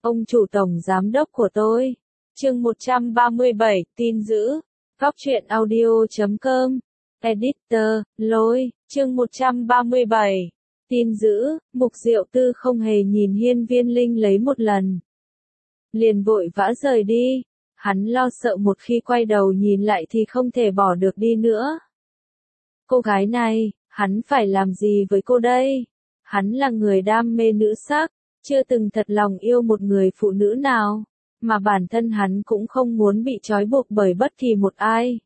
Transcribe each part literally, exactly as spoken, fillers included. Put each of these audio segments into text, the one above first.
Ông chủ tổng giám đốc của tôi. Chương một trăm ba mươi bảy, tin dữ. Góc truyện audio chấm com. Editor, lôi. Chương một trăm ba mươi bảy. Tin dữ, Mục Diệu Tư không hề nhìn Hiên Viên Linh lấy một lần. Liền vội vã rời đi. Hắn lo sợ một khi quay đầu nhìn lại thì không thể bỏ được đi nữa. Cô gái này, hắn phải làm gì với cô đây? Hắn là người đam mê nữ sắc, chưa từng thật lòng yêu một người phụ nữ nào, mà bản thân hắn cũng không muốn bị trói buộc bởi bất kỳ một ai.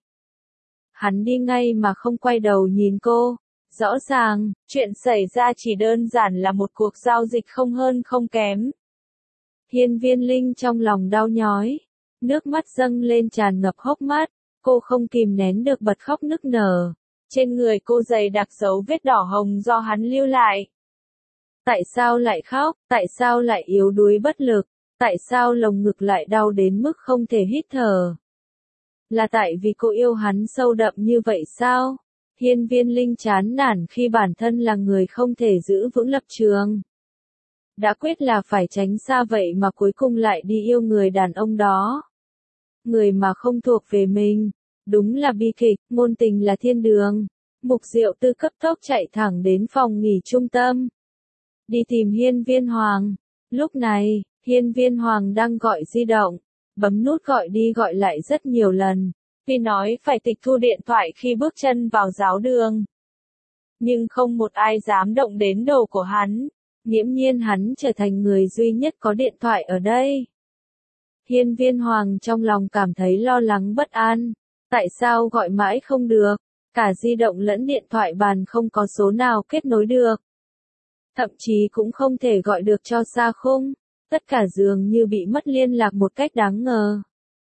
Hắn đi ngay mà không quay đầu nhìn cô. Rõ ràng, chuyện xảy ra chỉ đơn giản là một cuộc giao dịch không hơn không kém. Hiên Viên Linh trong lòng đau nhói, nước mắt dâng lên tràn ngập hốc mắt, cô không kìm nén được bật khóc nức nở. Trên người cô dày đặc dấu vết đỏ hồng do hắn lưu lại. Tại sao lại khóc, tại sao lại yếu đuối bất lực, tại sao lồng ngực lại đau đến mức không thể hít thở? Là tại vì cô yêu hắn sâu đậm như vậy sao? Hiên Viên Linh chán nản khi bản thân là người không thể giữ vững lập trường. Đã quyết là phải tránh xa vậy mà cuối cùng lại đi yêu người đàn ông đó. Người mà không thuộc về mình. Đúng là bi kịch, ngôn tình là thiên đường. Mục Diệu Tư cấp tốc chạy thẳng đến phòng nghỉ trung tâm. Đi tìm Hiên Viên Hoàng. Lúc này, Hiên Viên Hoàng đang gọi di động. Bấm nút gọi đi gọi lại rất nhiều lần. Vì nói phải tịch thu điện thoại khi bước chân vào giáo đường. Nhưng không một ai dám động đến đồ của hắn. Nghiễm nhiên hắn trở thành người duy nhất có điện thoại ở đây. Hiên Viên Hoàng trong lòng cảm thấy lo lắng bất an. Tại sao gọi mãi không được? Cả di động lẫn điện thoại bàn không có số nào kết nối được. Thậm chí cũng không thể gọi được cho xa khung. Tất cả dường như bị mất liên lạc một cách đáng ngờ.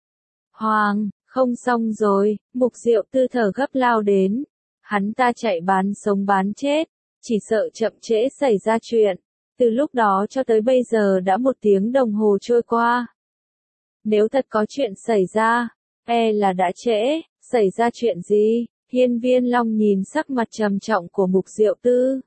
Hoàng, không xong rồi, Mục Diệu Tư thở gấp lao đến. Hắn ta chạy bán sống bán chết, chỉ sợ chậm trễ xảy ra chuyện. Từ lúc đó cho tới bây giờ đã một tiếng đồng hồ trôi qua. Nếu thật có chuyện xảy ra, e là đã trễ. Xảy ra chuyện gì? Hiên Viên Long nhìn sắc mặt trầm trọng của Mục Diệu Tư.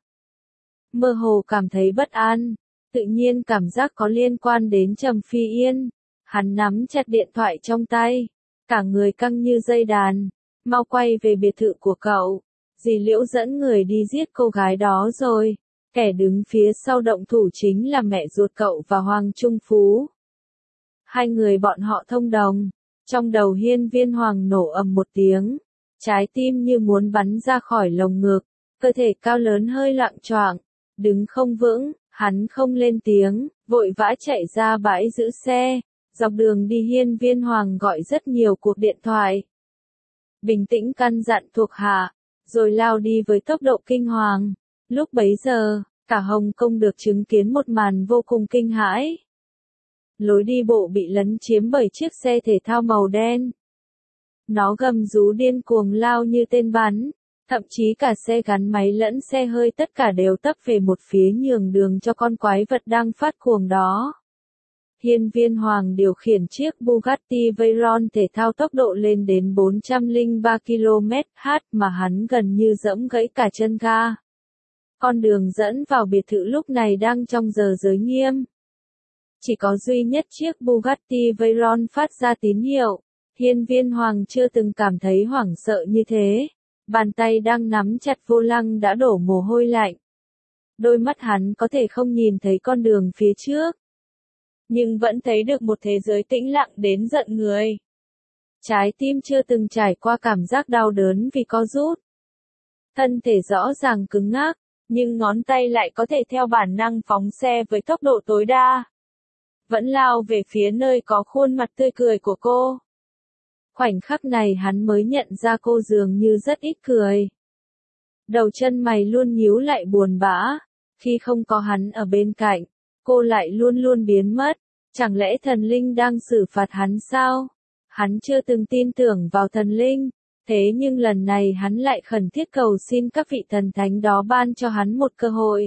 Mơ hồ cảm thấy bất an, tự nhiên cảm giác có liên quan đến Trầm Phi Yên. Hắn nắm chặt điện thoại trong tay, cả người căng như dây đàn. Mau quay về biệt thự của cậu. Dì Liễu dẫn người đi giết cô gái đó rồi. Kẻ đứng phía sau động thủ chính là mẹ ruột cậu và Hoàng Trung Phú. Hai người bọn họ thông đồng. Trong đầu Hiên Viên Hoàng nổ ầm một tiếng. Trái tim như muốn bắn ra khỏi lồng ngực. Cơ thể cao lớn hơi loạng choạng. Đứng không vững, hắn không lên tiếng, vội vã chạy ra bãi giữ xe. Dọc đường đi Hiên Viên Hoàng gọi rất nhiều cuộc điện thoại. Bình tĩnh căn dặn thuộc hạ, rồi lao đi với tốc độ kinh hoàng. Lúc bấy giờ, cả Hồng Kông được chứng kiến một màn vô cùng kinh hãi. Lối đi bộ bị lấn chiếm bởi chiếc xe thể thao màu đen. Nó gầm rú điên cuồng lao như tên bắn. Thậm chí cả xe gắn máy lẫn xe hơi tất cả đều tấp về một phía nhường đường cho con quái vật đang phát cuồng đó. Hiên Viên Hoàng điều khiển chiếc Bugatti Veyron thể thao tốc độ lên đến bốn trăm lẻ ba ki lô mét trên giờ mà hắn gần như giẫm gãy cả chân ga. Con đường dẫn vào biệt thự lúc này đang trong giờ giới nghiêm. Chỉ có duy nhất chiếc Bugatti Veyron phát ra tín hiệu. Hiên Viên Hoàng chưa từng cảm thấy hoảng sợ như thế. Bàn tay đang nắm chặt vô lăng đã đổ mồ hôi lạnh. Đôi mắt hắn có thể không nhìn thấy con đường phía trước. Nhưng vẫn thấy được một thế giới tĩnh lặng đến giận người. Trái tim chưa từng trải qua cảm giác đau đớn vì co rút. Thân thể rõ ràng cứng ngắc, nhưng ngón tay lại có thể theo bản năng phóng xe với tốc độ tối đa. Vẫn lao về phía nơi có khuôn mặt tươi cười của cô. Khoảnh khắc này hắn mới nhận ra cô dường như rất ít cười. Đầu chân mày luôn nhíu lại buồn bã. Khi không có hắn ở bên cạnh, cô lại luôn luôn biến mất. Chẳng lẽ thần linh đang xử phạt hắn sao? Hắn chưa từng tin tưởng vào thần linh. Thế nhưng lần này hắn lại khẩn thiết cầu xin các vị thần thánh đó ban cho hắn một cơ hội.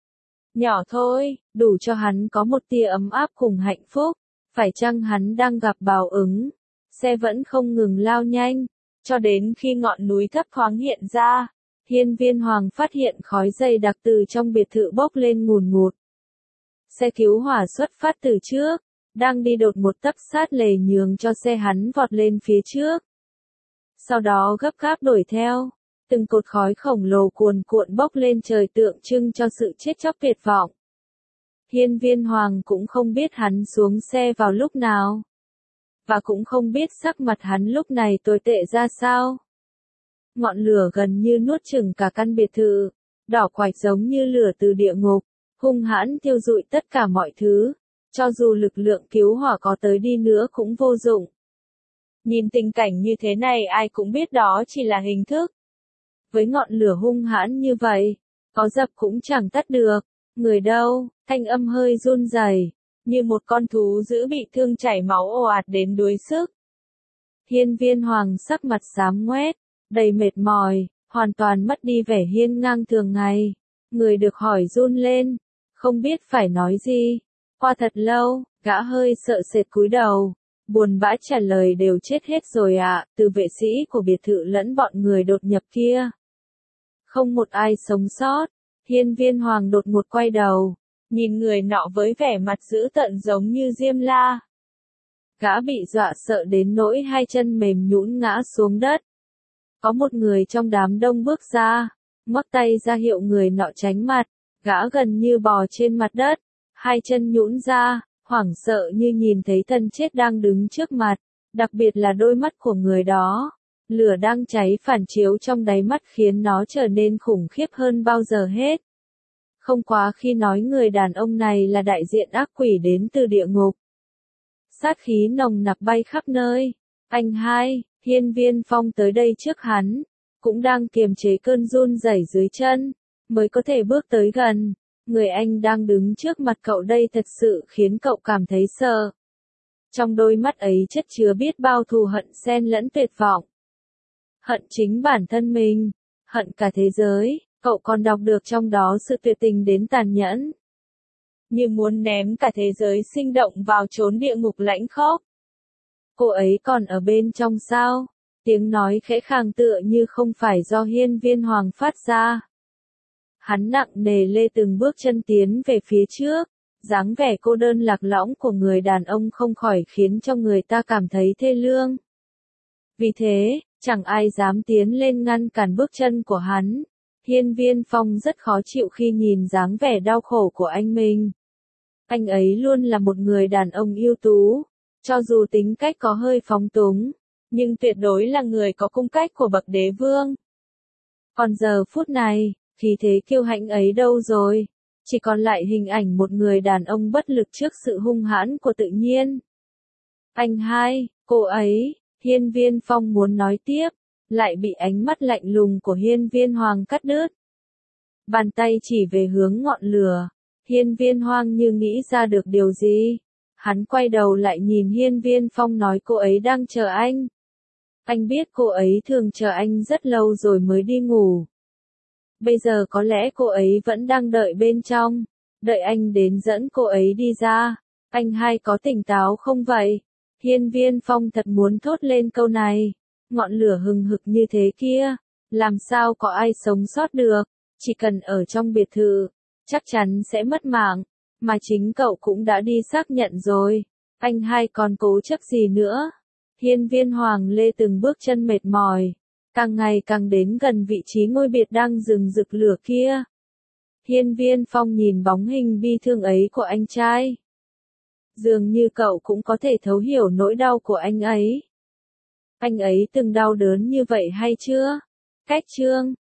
Nhỏ thôi, đủ cho hắn có một tia ấm áp cùng hạnh phúc. Phải chăng hắn đang gặp báo ứng? Xe vẫn không ngừng lao nhanh, cho đến khi ngọn núi thấp thoáng hiện ra. Hiên Viên Hoàng phát hiện khói dày đặc từ trong biệt thự bốc lên ngùn ngụt. Xe cứu hỏa xuất phát từ trước, đang đi đột một tấp sát lề nhường cho xe hắn vọt lên phía trước. Sau đó gấp gáp đuổi theo, từng cột khói khổng lồ cuồn cuộn bốc lên trời tượng trưng cho sự chết chóc tuyệt vọng. Hiên Viên Hoàng cũng không biết hắn xuống xe vào lúc nào, và cũng không biết sắc mặt hắn lúc này tồi tệ ra sao. Ngọn lửa gần như nuốt chửng cả căn biệt thự, đỏ quạch giống như lửa từ địa ngục, hung hãn thiêu rụi tất cả mọi thứ, cho dù lực lượng cứu hỏa có tới đi nữa cũng vô dụng. Nhìn tình cảnh như thế này ai cũng biết đó chỉ là hình thức. Với ngọn lửa hung hãn như vậy, có dập cũng chẳng tắt được. Người đâu, thanh âm hơi run rẩy, như một con thú dữ bị thương chảy máu ồ ạt đến đuối sức. Hiên Viên Hoàng sắc mặt xám ngoét, đầy mệt mỏi, hoàn toàn mất đi vẻ hiên ngang thường ngày. Người được hỏi run lên, không biết phải nói gì. Qua thật lâu, gã hơi sợ sệt cúi đầu, buồn bã trả lời đều chết hết rồi ạ, à, từ vệ sĩ của biệt thự lẫn bọn người đột nhập kia. Không một ai sống sót. Hiên Viên Hoàng đột ngột quay đầu, nhìn người nọ với vẻ mặt dữ tợn giống như Diêm La. Gã bị dọa sợ đến nỗi hai chân mềm nhũn ngã xuống đất. Có một người trong đám đông bước ra, ngoắc tay ra hiệu người nọ tránh mặt, gã gần như bò trên mặt đất, hai chân nhũn ra, hoảng sợ như nhìn thấy thân chết đang đứng trước mặt, đặc biệt là đôi mắt của người đó. Lửa đang cháy phản chiếu trong đáy mắt khiến nó trở nên khủng khiếp hơn bao giờ hết. Không quá khi nói người đàn ông này là đại diện ác quỷ đến từ địa ngục. Sát khí nồng nặc bay khắp nơi. Anh hai, Hiên Viên Phong tới đây trước hắn, cũng đang kiềm chế cơn run rẩy dưới chân, mới có thể bước tới gần. Người anh đang đứng trước mặt cậu đây thật sự khiến cậu cảm thấy sợ. Trong đôi mắt ấy chất chứa biết bao thù hận xen lẫn tuyệt vọng. Hận chính bản thân mình, hận cả thế giới, cậu còn đọc được trong đó sự tuyệt tình đến tàn nhẫn. Như muốn ném cả thế giới sinh động vào chốn địa ngục lãnh khốc. Cô ấy còn ở bên trong sao? Tiếng nói khẽ khàng tựa như không phải do Hiên Viên Hoàng phát ra. Hắn nặng nề lê từng bước chân tiến về phía trước, dáng vẻ cô đơn lạc lõng của người đàn ông không khỏi khiến cho người ta cảm thấy thê lương. Vì thế, chẳng ai dám tiến lên ngăn cản bước chân của hắn. Hiên Viên Phong rất khó chịu khi nhìn dáng vẻ đau khổ của anh mình. Anh ấy luôn là một người đàn ông ưu tú, cho dù tính cách có hơi phóng túng, nhưng tuyệt đối là người có cung cách của bậc đế vương. Còn giờ phút này, khí thế kiêu hãnh ấy đâu rồi? Chỉ còn lại hình ảnh một người đàn ông bất lực trước sự hung hãn của tự nhiên. Anh hai, cô ấy, Hiên Viên Phong muốn nói tiếp, lại bị ánh mắt lạnh lùng của Hiên Viên Hoàng cắt đứt. Bàn tay chỉ về hướng ngọn lửa, Hiên Viên Hoàng như nghĩ ra được điều gì. Hắn quay đầu lại nhìn Hiên Viên Phong nói cô ấy đang chờ anh. Anh biết cô ấy thường chờ anh rất lâu rồi mới đi ngủ. Bây giờ có lẽ cô ấy vẫn đang đợi bên trong, đợi anh đến dẫn cô ấy đi ra. Anh hai có tỉnh táo không vậy? Hiên Viên Phong thật muốn thốt lên câu này. Ngọn lửa hừng hực như thế kia, làm sao có ai sống sót được? Chỉ cần ở trong biệt thự, chắc chắn sẽ mất mạng. Mà chính cậu cũng đã đi xác nhận rồi. Anh hai còn cố chấp gì nữa? Hiên Viên Hoàng lê từng bước chân mệt mỏi, càng ngày càng đến gần vị trí ngôi biệt đang rừng rực lửa kia. Hiên Viên Phong nhìn bóng hình bi thương ấy của anh trai. Dường như cậu cũng có thể thấu hiểu nỗi đau của anh ấy. Anh ấy từng đau đớn như vậy hay chưa? Cách chương